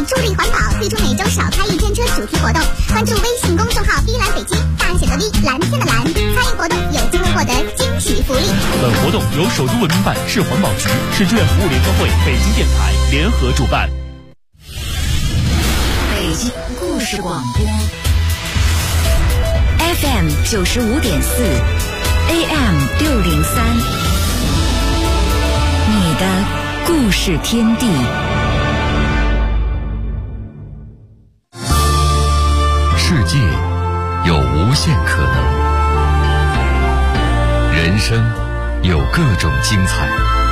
助力环保，推出每周少开一天车主题活动。关注微信公众号“V 蓝北京”，大写的 V， 蓝天的蓝，参与活动有机会获得惊喜福利。 本活动由首都文明办、市环保局、市志愿服务联合会、北京电台联合主办。 北京故事广播 FM 95.4 AM 603，你的故事天地。 世界有无限可能，人生有各种精彩，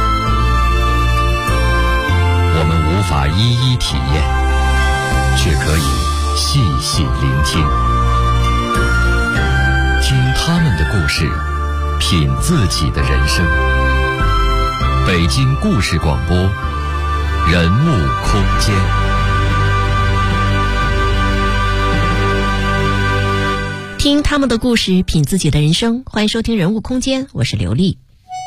我们无法一一体验，却可以细细聆听，听他们的故事，品自己的人生。北京故事广播，人物空间。 听他们的故事，品自己的人生。欢迎收听人物空间，我是刘丽。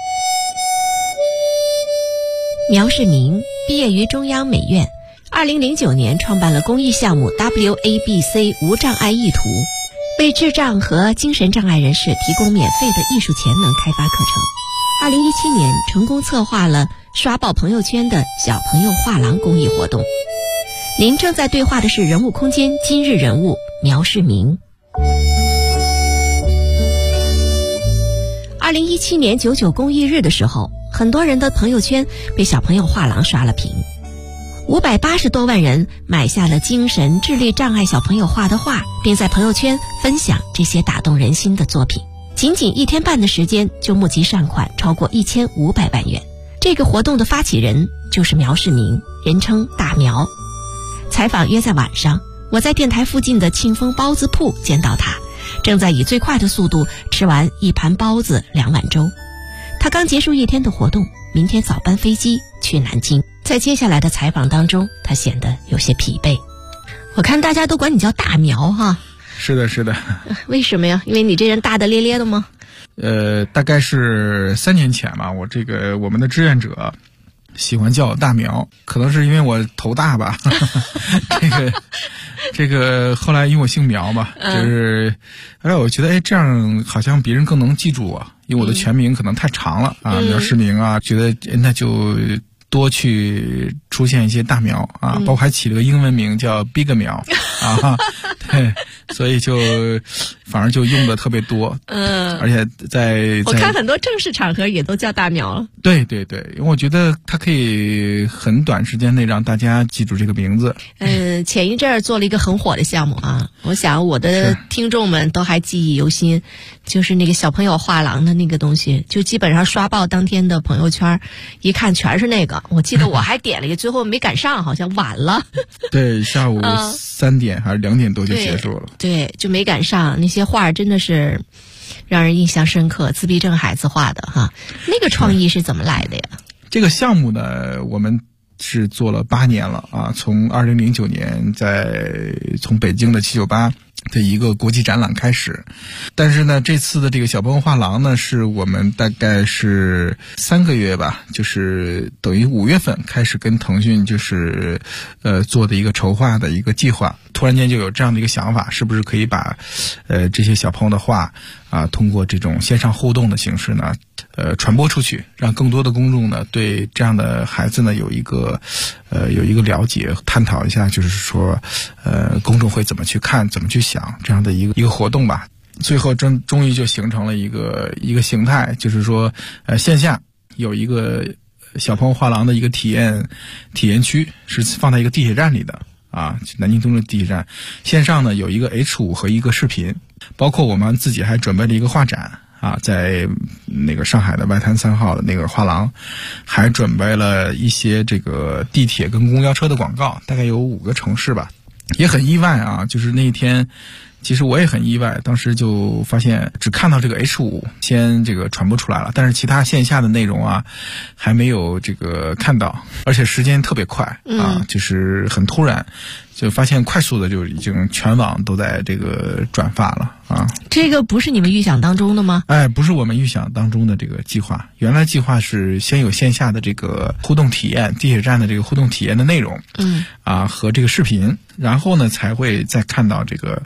苗世明毕业于中央美院，2009年创办了公益项目 WABC 无障碍艺图，为智障和精神障碍人士提供免费的艺术潜能开发课程。2017年成功策划了刷爆朋友圈的小朋友画廊公益活动。您正在对话的是人物空间今日人物苗世明。2017年99公益日的时候，很多人的朋友圈被小朋友画廊刷了屏，580多万人买下了精神智力障碍小朋友画的画，并在朋友圈分享这些打动人心的作品。仅仅1天半的时间就募集善款超过1500万元。这个活动的发起人就是苗世明，人称大苗。采访约在晚上，我在电台附近的庆丰包子铺见到他，正在以最快的速度吃完1盘包子2碗粥。他刚结束1天的活动，明天早班飞机去南京。在接下来的采访当中，他显得有些疲惫。我看大家都管你叫大苗哈。 是的，是的。 为什么呀？因为你这人大大咧咧的吗？ 大概是3年前吧，我们的志愿者喜欢叫我大苗，可能是因为我头大吧。这个后来因为我姓苗嘛，就是我觉得这样好像别人更能记住我，因为我的全名可能太长了啊，苗世明啊，觉得那就多去出现一些大苗啊，包括还起了个英文名叫 Big 苗啊，对，所以就反而就用的特别多，而且在我看很多正式场合也都叫大苗了。 对对对，因为我觉得它可以很短时间内让大家记住这个名字。 前一阵儿做了一个很火的项目啊，我想我的听众们都还记忆犹新，就是那个小朋友画廊的那个东西，就基本上刷爆当天的朋友圈，一看全是那个。我记得我还点了一个，最后没赶上，好像晚了。 对，下午3点还是2点多就结束了。 对，就没赶上。那些画真的是让人印象深刻，自闭症孩子画的哈。那个创意是怎么来的呀？ 这个项目呢，我们是做了8年了啊，从2009年从北京的798的一个国际展览开始，但是呢，这次的这个小朋友画廊呢，是我们大概是3个月吧，就是等于5月份开始跟腾讯就是做的一个筹划的一个计划。突然间就有这样的一个想法，是不是可以把这些小朋友的画啊，通过这种线上互动的形式呢，传播出去，让更多的公众呢对这样的孩子呢有一个了解，探讨一下，就是说公众会怎么去看，怎么去想这样的一个活动吧。最后终于就形成了一个形态，就是说线下有一个小朋友画廊的一个体验区，是放在一个地铁站里的啊，南京东路地铁站。线上呢有一个 H5 和一个视频，包括我们自己还准备了一个画展啊，在那个上海的外滩3号的那个画廊，还准备了一些这个地铁跟公交车的广告，大概有5个城市吧。也很意外啊，就是那一天其实我也很意外，当时就发现只看到这个 H5 先这个传播出来了，但是其他线下的内容啊还没有这个看到，而且时间特别快啊，就是很突然，就发现快速的就已经全网都在这个转发了啊。 这个不是你们预想当中的吗？ 哎，不是我们预想当中的这个计划。原来计划是先有线下的这个互动体验，地铁站的这个互动体验的内容，和这个视频，然后呢才会再看到这个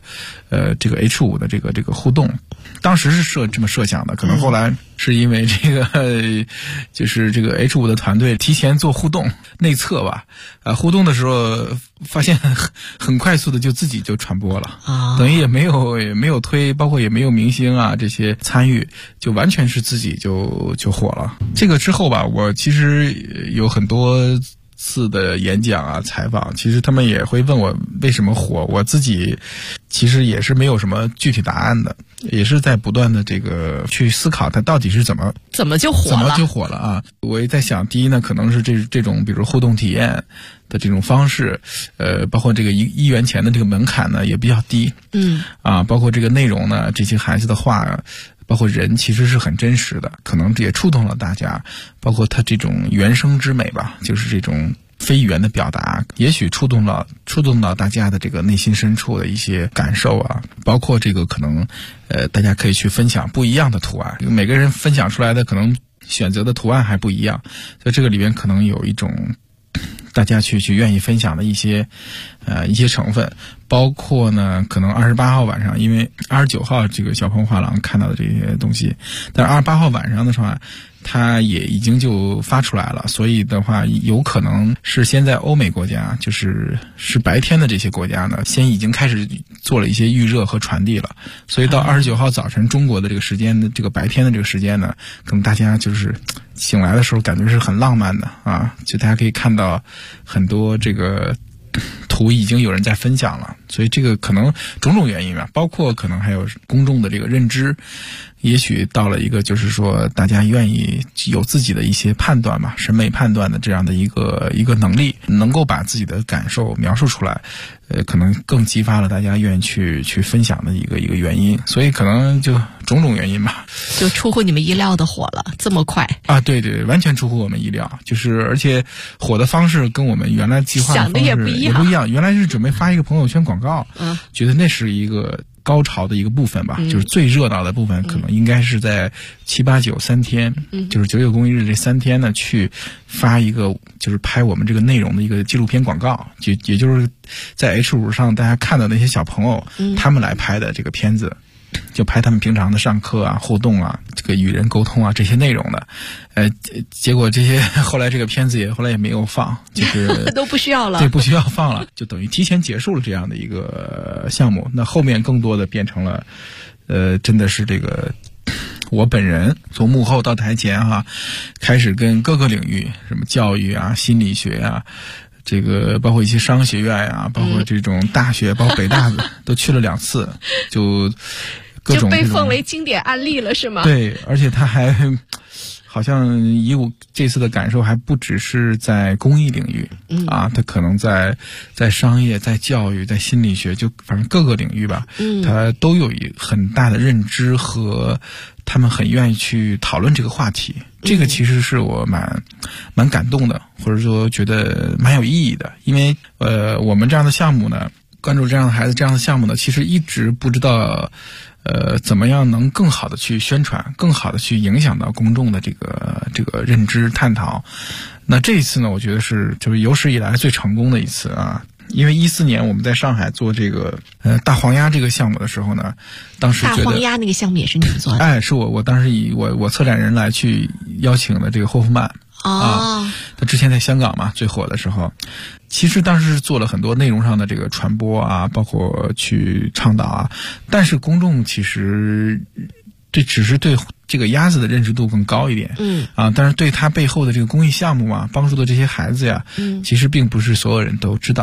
H5的这个互动。当时是这么设想的，可能后来是因为这个就是这个 H5的团队提前做互动内测吧，互动的时候发现很快速的就自己就传播了等于也没有推，包括也没有明星啊这些参与，就完全是自己就火了。这个之后吧，我其实有很多次的演讲啊采访，其实他们也会问我为什么火，我自己其实也是没有什么具体答案的，也是在不断的这个去思考它到底是怎么就火了啊。我也在想，第一呢可能是这种比如互动体验的这种方式，包括这个1元钱的这个门槛呢也比较低，包括这个内容呢，这些孩子的话包括人其实是很真实的，可能也触动了大家，包括他这种原声之美吧，就是这种非语言的表达，也许触动到大家的这个内心深处的一些感受啊，包括这个可能大家可以去分享不一样的图案，每个人分享出来的可能选择的图案还不一样，在这个里边可能有一种大家去愿意分享的一些成分，包括呢可能28号晚上，因为29号这个小鹏画廊看到的这些东西，但是28号晚上的时候它也已经就发出来了，所以的话有可能是先在欧美国家，就是白天的这些国家呢，先已经开始做了一些预热和传递了，所以到29号早晨中国的这个时间的这个白天的这个时间呢，可能大家就是醒来的时候感觉是很浪漫的啊，就大家可以看到很多这个图已经有人在分享了，所以这个可能种种原因吧，包括可能还有公众的这个认知，也许到了一个就是说大家愿意有自己的一些判断吧，审美判断的这样的一个能力，能够把自己的感受描述出来，可能更激发了大家愿意去分享的一个原因，所以可能就种种原因吧， 就出乎你们意料的火了，这么快啊？对对，完全出乎我们意料，就是而且火的方式跟我们原来计划的方式想的也不一样。 原来是准备发一个朋友圈广告，觉得那是一个高潮的一个部分吧，就是最热闹的部分，可能应该是在7、8、9 3天，就是9·9公益日这3天呢，去发一个就是拍我们这个内容的一个纪录片广告，也就是在 H5 上大家看到那些小朋友，他们来拍的这个片子。就拍他们平常的上课啊、互动啊、这个与人沟通啊这些内容的，结果这些后来这个片子后来也没有放，就是都不需要了， 对，不需要放了，就等于提前结束了这样的一个项目。那后面更多的变成了，真的是这个我本人从幕后到台前开始跟各个领域，什么教育啊、心理学啊。这个包括一些商学院呀，包括这种大学，包括北大的都去了2次，就各种就被奉为经典案例了，是吗？ 对，而且他还好像以我这次的感受，还不只是在公益领域，他可能在商业、在教育、在心理学，就反正各个领域吧，他都有很大的认知和他们很愿意去讨论这个话题。这个其实是我蛮感动的，或者说觉得蛮有意义的，因为我们这样的项目呢，关注这样的孩子这样的项目呢，其实一直不知道怎么样能更好的去宣传，更好的去影响到公众的这个认知探讨。那这一次呢，我觉得就是有史以来最成功的一次啊。因为14年我们在上海做这个大黄鸭这个项目的时候呢，当时觉得大黄鸭那个项目也是你们做的？ 是我当时以我策展人来去邀请的这个霍夫曼他之前在香港嘛最火的时候，其实当时是做了很多内容上的这个传播啊，包括去倡导啊，但是公众其实这只是对这个鸭子的认识度更高一点，但是对它背后的这个公益项目啊，帮助的这些孩子呀，其实并不是所有人都知道。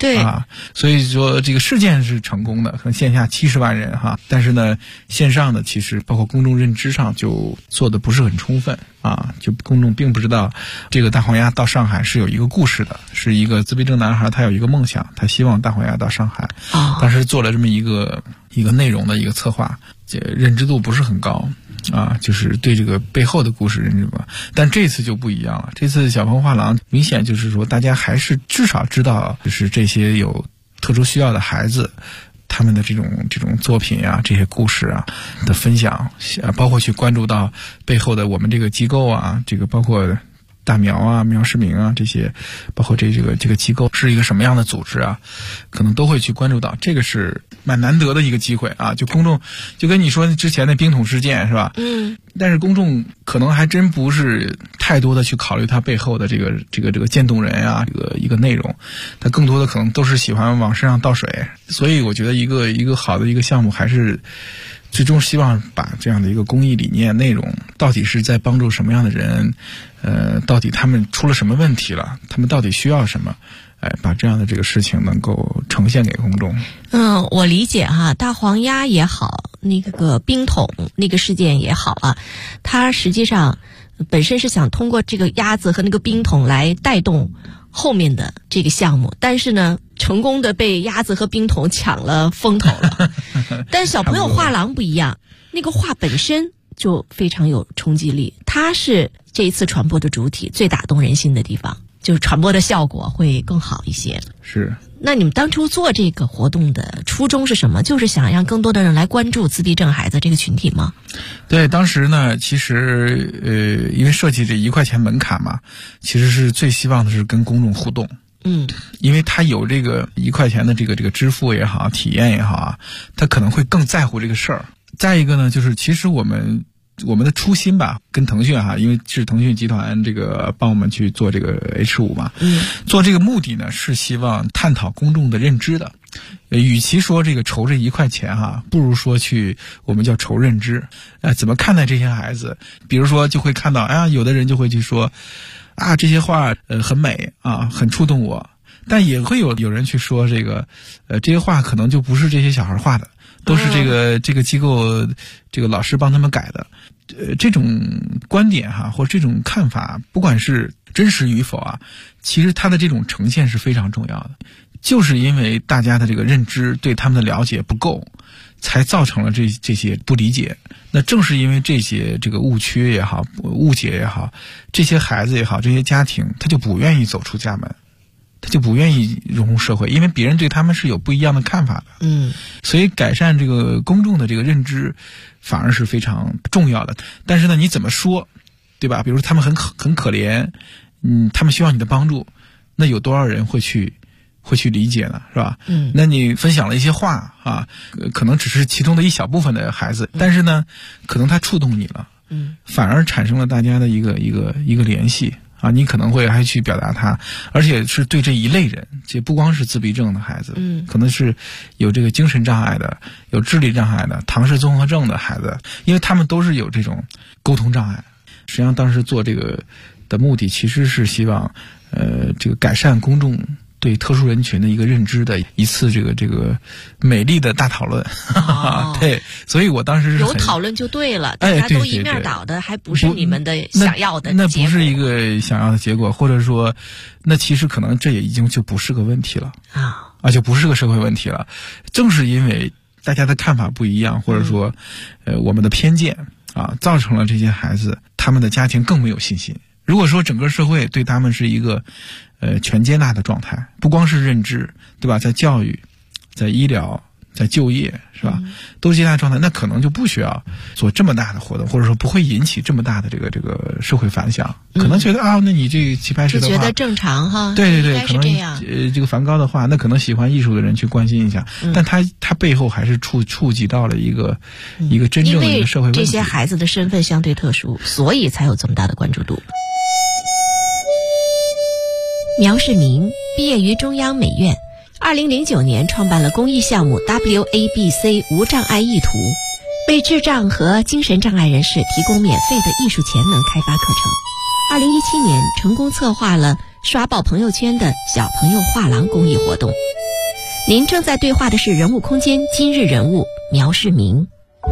对啊，所以说这个事件是成功的，可能线下70万人哈，但是呢，线上的其实包括公众认知上就做的不是很充分啊，就公众并不知道这个大黄鸭到上海是有一个故事的，是一个自闭症男孩，他有一个梦想，他希望大黄鸭到上海，当时做了这么一个内容的一个策划，这认知度不是很高啊，就是对这个背后的故事认知吧。但这次就不一样了，这次小鹏画廊明显就是说，大家还是至少知道，就是这些有特殊需要的孩子，他们的这种作品啊，这些故事啊的分享，包括去关注到背后的我们这个机构啊，这个包括大苗啊、苗世明啊这些，包括这个机构是一个什么样的组织啊，可能都会去关注到，这个是蛮难得的一个机会啊。就公众就跟你说之前的冰桶事件是吧？但是公众可能还真不是太多的去考虑它背后的这个渐冻人啊，一个内容，它更多的可能都是喜欢往身上倒水。所以我觉得一个好的一个项目还是最终希望把这样的一个公益理念内容，到底是在帮助什么样的人，到底他们出了什么问题了，他们到底需要什么，把这样的这个事情能够呈现给公众。 我理解哈，大黄鸭也好，那个冰桶那个事件也好啊，它实际上本身是想通过这个鸭子和那个冰桶来带动后面的这个项目，但是呢，成功的被鸭子和冰桶抢了风头了。但小朋友画廊不一样，那个画本身就非常有冲击力，它是这一次传播的主体，最打动人心的地方，就是传播的效果会更好一些。 是。 那你们当初做这个活动的初衷是什么？就是想让更多的人来关注自闭症孩子这个群体吗？ 对，当时呢，其实因为设计这1块钱门槛嘛，其实是最希望的是跟公众互动。因为他有这个1块钱的这个支付也好，体验也好啊，他可能会更在乎这个事儿。再一个呢，就是其实我们的初心吧，跟腾讯哈，因为是腾讯集团这个帮我们去做这个 H5 嘛，做这个目的呢是希望探讨公众的认知的。与其说这个筹这1块钱哈，不如说我们叫筹认知。怎么看待这些孩子？比如说就会看到，有的人就会去说，这些画很美啊，很触动我。但也会有人去说这些画可能就不是这些小孩画的，都是这个机构这个老师帮他们改的。这种观点哈，或这种看法，不管是真实与否啊，其实它的这种呈现是非常重要的。就是因为大家的这个认知对他们的了解不够，才造成了这些不理解。那正是因为这些这个误区也好，误解也好，这些孩子也好，这些家庭他就不愿意走出家门，他就不愿意融入社会，因为别人对他们是有不一样的看法的。所以改善这个公众的这个认知反而是非常重要的。但是呢，你怎么说，对吧？比如说他们很可怜，他们需要你的帮助，那有多少人会去理解呢，是吧？那你分享了一些话啊，可能只是其中的一小部分的孩子，但是呢，可能他触动你了，反而产生了大家的一个联系啊，你可能会还去表达他，而且是对这一类人，这不光是自闭症的孩子，可能是有这个精神障碍的，有智力障碍的，唐氏综合症的孩子，因为他们都是有这种沟通障碍。实际上当时做这个的目的其实是希望这个改善公众对特殊人群的一个认知的一次这个美丽的大讨论。对，所以我当时是有讨论就对了，大家都一面倒的，还不是你们的想要的结果。 那不是一个想要的结果，或者说那其实可能这也已经就不是个问题了就不是个社会问题了。正是因为大家的看法不一样，或者说我们的偏见造成了这些孩子他们的家庭更没有信心。如果说整个社会对他们是一个全接纳的状态，不光是认知，对吧？在教育、在医疗、在就业，是吧？都是接纳状态，那可能就不需要做这么大的活动，或者说不会引起这么大的这个社会反响。可能觉得那你这个棋牌室的话， 就觉得正常哈。 对， 可能这样。这个梵高的话，那可能喜欢艺术的人去关心一下，但他背后还是触及到了一个真正的一个社会问题。 因为这些孩子的身份相对特殊，所以才有这么大的关注度。苗世明毕业于中央美院，2009年创办了公益项目 WABC 无障碍艺图，为智障和精神障碍人士提供免费的艺术潜能开发课程。2017年成功策划了刷爆朋友圈的小朋友画廊公益活动。您正在对话的是人物空间今日人物苗世明。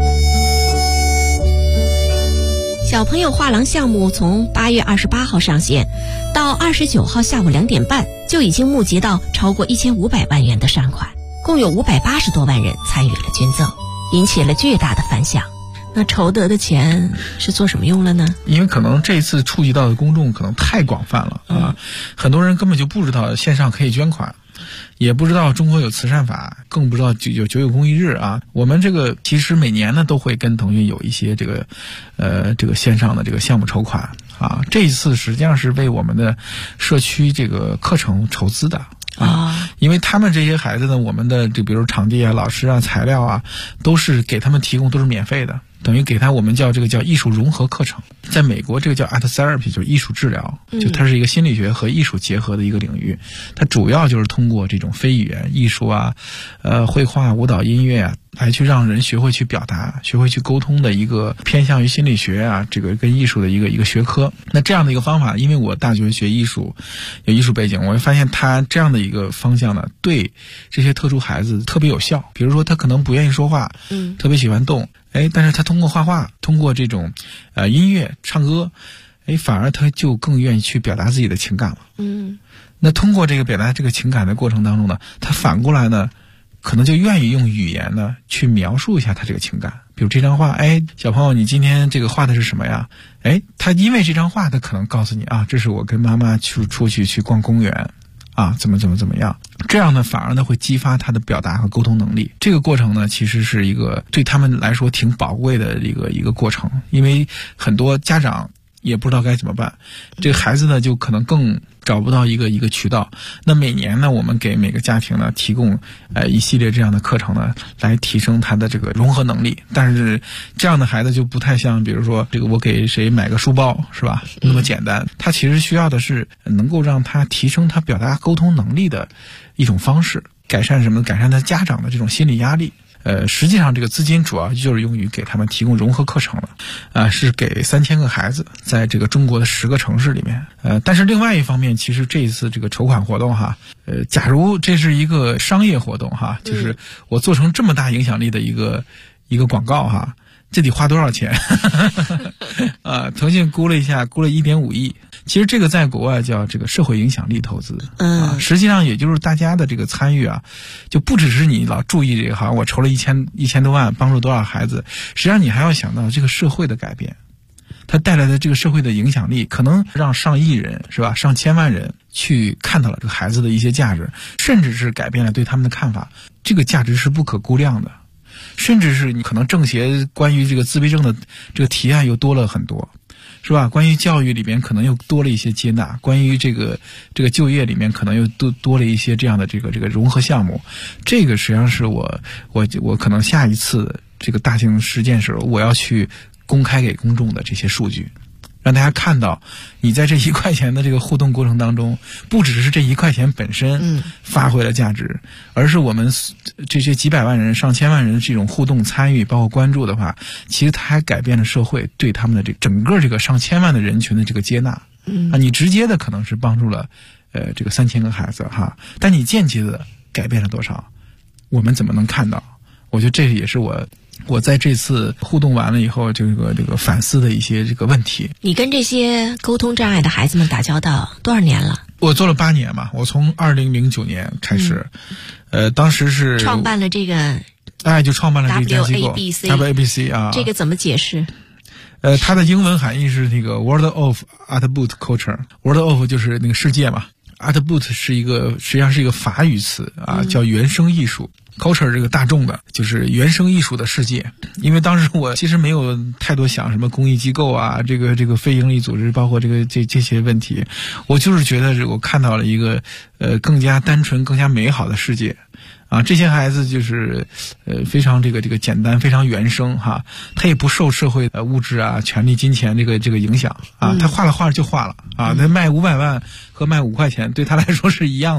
小朋友画廊项目从8月28号上线，到29号下午2点半就已经募集到超过1500万元的善款，共有580多万人参与了捐赠，引起了巨大的反响。那筹得的钱是做什么用了呢？ 因为可能这次触及到的公众可能太广泛了啊，很多人根本就不知道线上可以捐款，也不知道中国有慈善法，更不知道有九九公益日啊。我们这个其实每年呢都会跟腾讯有一些这个线上的这个项目筹款啊。这一次实际上是为我们的社区这个课程筹资的啊，因为他们这些孩子呢，我们的比如场地啊、老师啊、材料啊，都是给他们提供都是免费的。等于给他我们叫这个叫艺术融合课程，在美国这个叫 art therapy， 就是艺术治疗，就它是一个心理学和艺术结合的一个领域。它主要就是通过这种非语言艺术啊、绘画、舞蹈、音乐啊，来去让人学会去表达、学会去沟通的一个偏向于心理学啊这个跟艺术的一个学科。那这样的一个方法，因为我大学学艺术，有艺术背景，我会发现它这样的一个方向呢，对这些特殊孩子特别有效。比如说他可能不愿意说话，特别喜欢动。但是他通过画画，通过这种音乐唱歌，反而他就更愿意去表达自己的情感了。那通过这个表达这个情感的过程当中呢，他反过来呢，可能就愿意用语言呢去描述一下他这个情感。比如这张画，小朋友你今天这个画的是什么呀？他因为这张画，他可能告诉你啊，这是我跟妈妈出去逛公园。啊，怎么样？这样呢，反而呢会激发他的表达和沟通能力。这个过程呢，其实是一个对他们来说挺宝贵的一个过程，因为很多家长也不知道该怎么办，这个孩子呢就可能更找不到一个渠道。那每年呢，我们给每个家庭呢提供一系列这样的课程呢，来提升他的这个融合能力。但是这样的孩子就不太像，比如说这个我给谁买个书包是吧，那么简单。他其实需要的是能够让他提升他表达沟通能力的一种方式，改善什么？改善他家长的这种心理压力。实际上这个资金主要就是用于给他们提供融合课程了，是给3000个孩子，在这个中国的10个城市里面。但是另外一方面，其实这一次这个筹款活动哈，假如这是一个商业活动哈，就是我做成这么大影响力的一个广告哈，这得花多少钱？腾讯估了1.5亿。其实这个在国外叫这个社会影响力投资，实际上也就是大家的这个参与啊，就不只是你老注意这个，好像我筹了1000多万帮助多少孩子，实际上你还要想到这个社会的改变，它带来的这个社会的影响力，可能让上亿人是吧，上千万人去看到了这个孩子的一些价值，甚至是改变了对他们的看法，这个价值是不可估量的。甚至是你可能政协关于这个自闭症的这个提案又多了很多，是吧？关于教育里面可能又多了一些接纳，关于这个就业里面可能又多了一些这样的这个融合项目。这个实际上是我可能下一次这个大型实践时候我要去公开给公众的这些数据，让大家看到你在这1块钱的这个互动过程当中，不只是这1块钱本身发挥了价值，而是我们这些几百万人、上千万人这种互动参与包括关注的话，其实它还改变了社会对他们的整个这个上千万的人群的这个接纳。你直接的可能是帮助了这个3000个孩子哈，但你间接的改变了多少，我们怎么能看到？我觉得这也是我在这次互动完了以后，这个反思的一些这个问题。 你跟这些沟通障碍的孩子们打交道多少年了？ 我做了8年嘛，我从2009年开始，当时是创办了这个， 就创办了这家机构 WABC 啊。 这个怎么解释？ 它的英文含义是那个 World of Art Boot Culture，World of 就是那个世界嘛。Art Boot 实际上是一个法语词啊，叫原生艺术。culture 这个大众的，就是原生艺术的世界。因为当时我其实没有太多想什么公益机构啊，这个非营利组织，包括这些问题，我就是觉得我看到了一个更加单纯、更加美好的世界。啊，这些孩子就是非常这个简单，非常原生哈，他也不受社会物质啊、权力、金钱这个影响啊，他画了画就画了啊，他卖500万和卖5块钱对他来说是一样的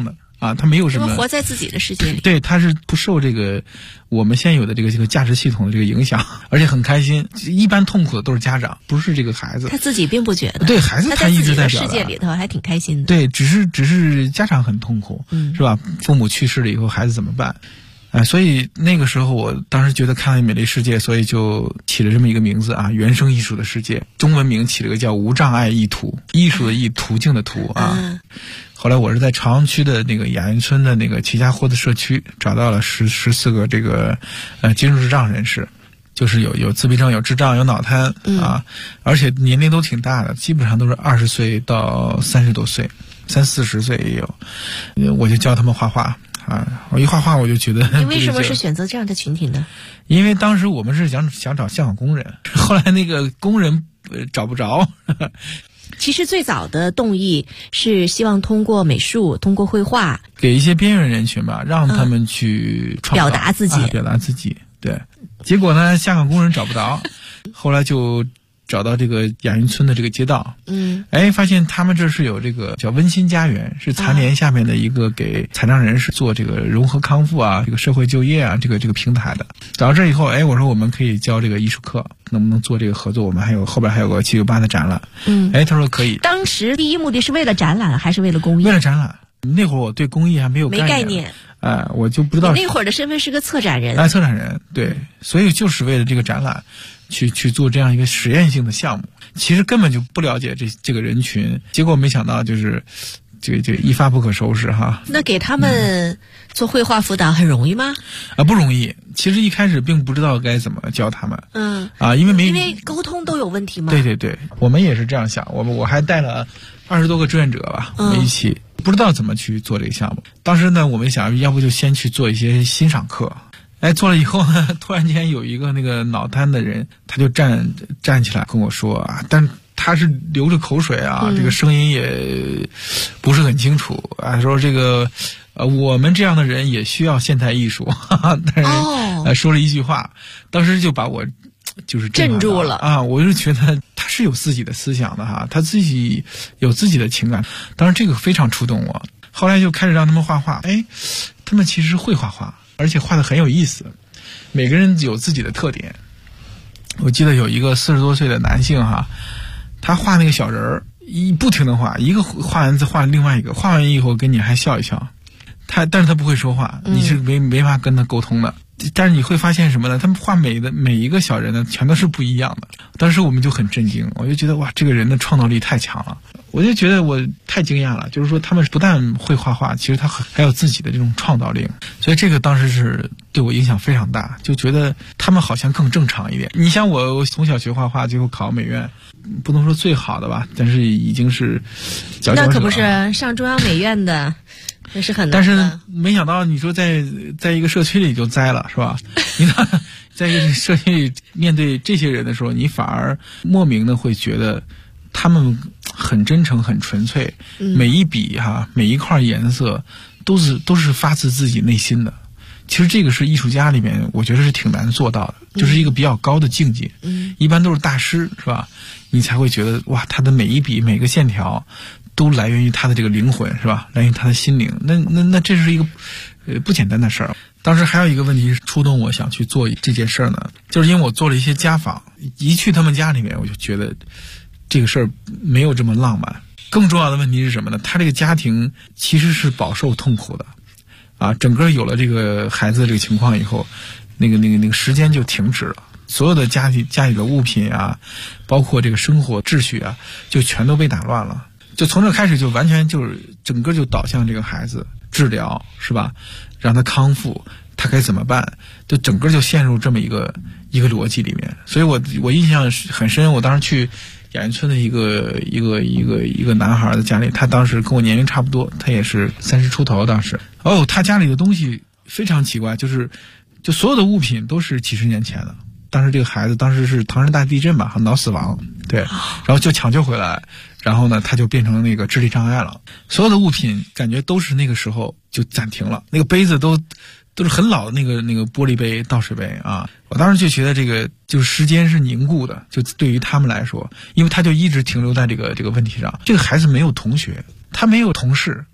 啊，他没有什么活在自己的世界里。 对，他是不受这个我们现有的这个价值系统的这个影响，而且很开心。一般痛苦的都是家长，不是这个孩子。 他自己并不觉得。 对，孩子他一直在自己的世界里头还挺开心的。 对，只是家长很痛苦，是吧？父母去世了以后，孩子怎么办？所以那个时候我当时觉得看了《美丽世界》，所以就起了这么一个名字啊，原生艺术的世界，中文名起了个叫无障碍艺途，艺术的艺，途径的途啊。后来我是在朝阳区的那个雅园村的那个齐家豁的社区找到了14个这个精神智障人士，就是有自闭症、有智障、有脑瘫啊，而且年龄都挺大的，基本上都是20岁到30多岁，30-40岁也有。我就教他们画画啊，我一画画我就觉得。 你为什么是选择这样的群体呢？ 因为当时我们是想找香港工人，后来那个工人找不着。 其实最早的动意是希望通过美术、通过绘画， 给一些边缘人群吧，让他们去创造、 表达自己、 表达自己。对，结果呢，香港工人找不着，后来就找到这个雅云村的这个街道，发现他们这是有这个叫温馨家园，是残联下面的一个给残障人士做这个融合康复啊、这个社会就业啊这个平台的。找到这以后，我说我们可以教这个艺术课，能不能做这个合作？我们后边还有个798的展览。他说可以。当时第一目的是为了展览还是为了公益？ 为了展览。那会儿我对公益还没有概念。我就不知道。 你那会儿的身份是个策展人。 策展人，对，所以就是为了这个展览。去做这样一个实验性的项目，其实根本就不了解这个人群，结果没想到就是这一发不可收拾哈。 那给他们做绘画辅导很容易吗？ 不容易。其实一开始并不知道该怎么教他们。因为沟通都有问题吗？ 对，我们也是这样想。我还带了20多个志愿者吧，我们一起不知道怎么去做这个项目。当时呢，我们想要不就先去做一些欣赏课。做了以后呢，突然间有一个那个脑瘫的人，他就站起来跟我说啊，但他是流着口水啊，这个声音也不是很清楚啊，说这个我们这样的人也需要现代艺术，但是说了一句话，当时就把我就是镇住了啊！我就觉得他是有自己的思想的哈，他自己有自己的情感，当然这个非常触动我。后来就开始让他们画画，他们其实会画画。而且画得很有意思，每个人有自己的特点。我记得有一个40多岁的男性哈，他画那个小人儿，不停地画，一个画完再画另外一个，画完以后跟你还笑一笑。但是他不会说话，你是没法跟他沟通的。但是你会发现什么呢？他们画每一个小人呢，全都是不一样的。当时我们就很震惊，我就觉得哇，这个人的创造力太强了。我就觉得我太惊讶了，就是说他们不但会画画，其实他还有自己的这种创造力，所以这个当时是对我影响非常大，就觉得他们好像更正常一点。你像我从小学画画，最后考美院，不能说最好的吧，但是已经是佼佼者了。 那可不是上中央美院的，那是很难的。 但是没想到你说在一个社区里就栽了，是吧？你在一个社区里面对这些人的时候，你反而莫名的会觉得他们很真诚、很纯粹，每一笔每一块颜色都是发自自己内心的。其实这个是艺术家里面，我觉得是挺难做到的，就是一个比较高的境界。一般都是大师，是吧？你才会觉得哇，他的每一笔、每个线条都来源于他的这个灵魂，是吧？来源于他的心灵。那这是一个不简单的事儿。当时还有一个问题是触动我想去做这件事儿呢，就是因为我做了一些家访，一去他们家里面，我就觉得这个事儿没有这么浪漫。更重要的问题是什么呢？他这个家庭其实是饱受痛苦的，整个有了这个孩子的这个情况以后，那个时间就停止了，所有的家里的物品啊，包括这个生活秩序啊，就全都被打乱了。就从这开始就完全就是整个就导向这个孩子治疗，是吧？让他康复，他该怎么办？就整个就陷入这么一个逻辑里面。所以我印象很深，我当时去雅园村的一个男孩的家里，他当时跟我年龄差不多，他也是30出头当时。他家里的东西非常奇怪，就所有的物品都是几十年前的。当时这个孩子当时是唐山大地震吧，脑死亡，对，然后就抢救回来，然后呢他就变成那个智力障碍了。所有的物品感觉都是那个时候就暂停了，那个杯子都是很老的那个玻璃杯、倒水杯啊。我当时就觉得这个就是时间是凝固的，就对于他们来说，因为他就一直停留在这个问题上。这个孩子没有同学，他没有同事，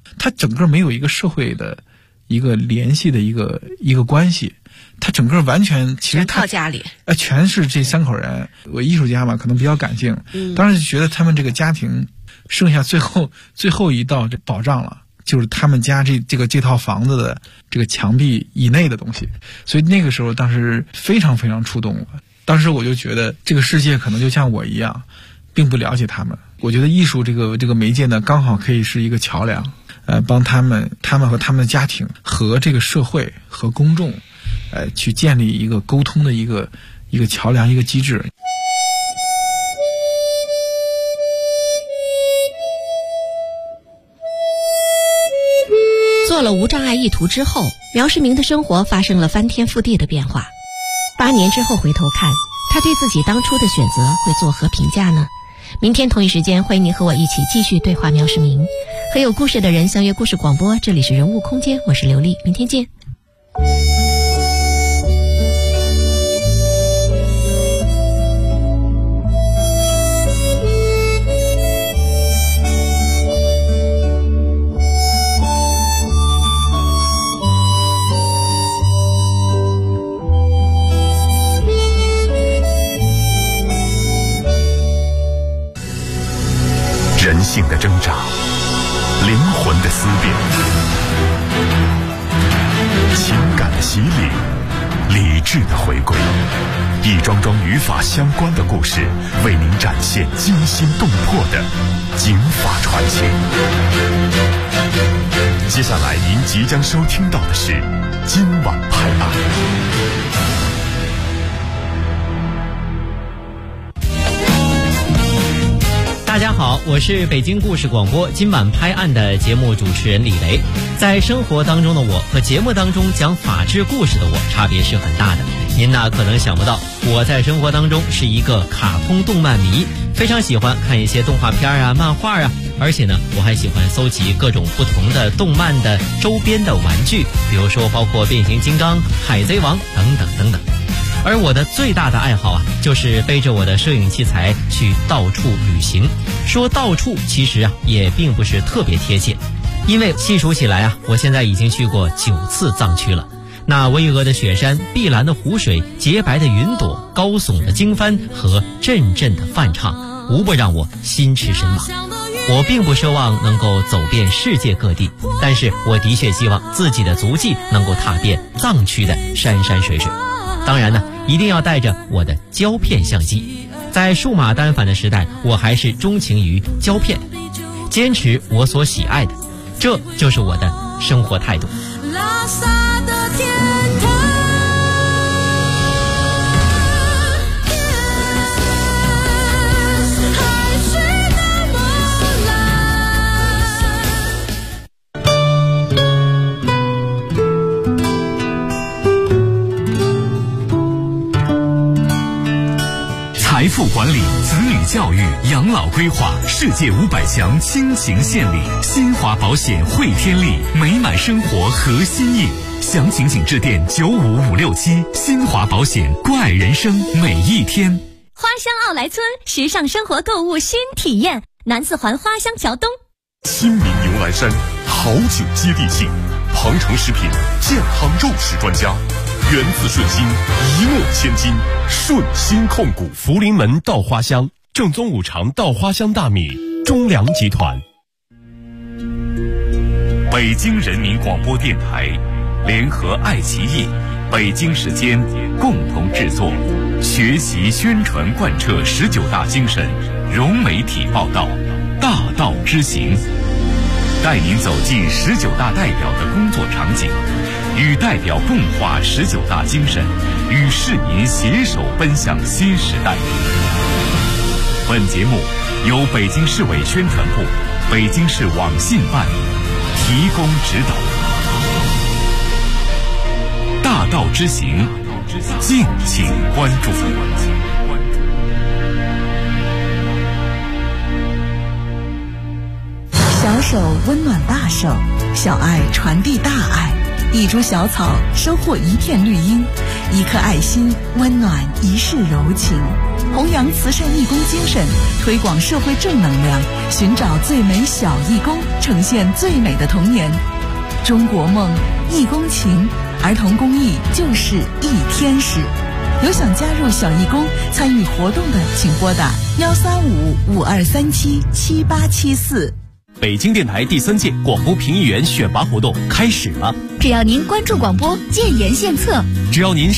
它整个没有一个社会的一个联系的一个关系，它整个完全其实靠家里， 全是这3口人。我艺术家嘛，可能比较感性，当时就觉得他们这个家庭剩下最后一道这保障了，就是他们家这套房子的这个墙壁以内的东西。所以那个时候当时非常非常触动我。当时我就觉得这个世界可能就像我一样，并不了解他们。我觉得艺术这个媒介呢，刚好可以是一个桥梁，帮他们和他们的家庭和这个社会和公众，去建立一个沟通的一个桥梁，一个机制。 做了无障碍意图之后，苗世明的生活发生了翻天覆地的变化。8年之后回头看，他对自己当初的选择会作何评价呢？明天同一时间，欢迎您和我一起继续对话苗世明，和有故事的人相约故事广播。这里是人物空间，我是刘丽，明天见。 人性的挣扎，灵魂的思辨，情感的洗礼，理智的回归，一桩桩与法相关的故事，为您展现惊心动魄的警法传奇。接下来您即将收听到的是今晚拍案。 大家好，我是北京故事广播今晚拍案的节目主持人李雷。在生活当中的我和节目当中讲法治故事的我差别是很大的。您呢可能想不到，我在生活当中是一个卡通动漫迷，非常喜欢看一些动画片啊、漫画啊，而且呢我还喜欢搜集各种不同的动漫的周边的玩具，比如说包括变形金刚、海贼王等等等等。而我的最大的爱好啊，就是背着我的摄影器材去到处旅行。说到处其实啊也并不是特别贴切，因为细数起来啊，我现在已经去过9次藏区了。那巍峨的雪山、碧蓝的湖水、洁白的云朵、高耸的经幡和阵阵的梵唱，无不让我心驰神往。我并不奢望能够走遍世界各地，但是我的确希望自己的足迹能够踏遍藏区的山山水水。当然呢，一定要带着我的胶片相机。在数码单反的时代，我还是钟情于胶片，坚持我所喜爱的，这就是我的生活态度。拉萨的天堂，还是那么财富管理、子女教育、养老规划，世界500强倾情献礼，新华保险汇天利，美满生活核心意。详情请致电95567，新华保险，关爱人生每一天。 花乡奥莱村，时尚生活购物新体验，南四环花乡桥东。 新民牛栏山，好酒接地气，鹏程食品健康肉食专家，源自顺心，一诺千金，顺心控股。 福临门稻花香，正宗五常稻花香大米，中粮集团。 北京人民广播电台联合爱奇艺、北京时间共同制作，学习宣传贯彻19大精神，融媒体报道，大道之行，带您走进19大代表的工作场景，与代表共话19大精神，与市民携手奔向新时代。本节目由北京市委宣传部、北京市网信办提供指导。大道之行，敬请关注。 小手温暖大手，小爱传递大爱，一株小草收获一片绿荫，一颗爱心温暖一世柔情。 弘扬慈善义工精神，推广社会正能量，寻找最美小义工，呈现最美的童年。中国梦，义工情，儿童公益就是一天使。有想加入小义工参与活动的，请拨打135-5237-7874。 北京电台第3届广播评议员选拔活动开始了， 只要您关注广播，建言献策， 只要您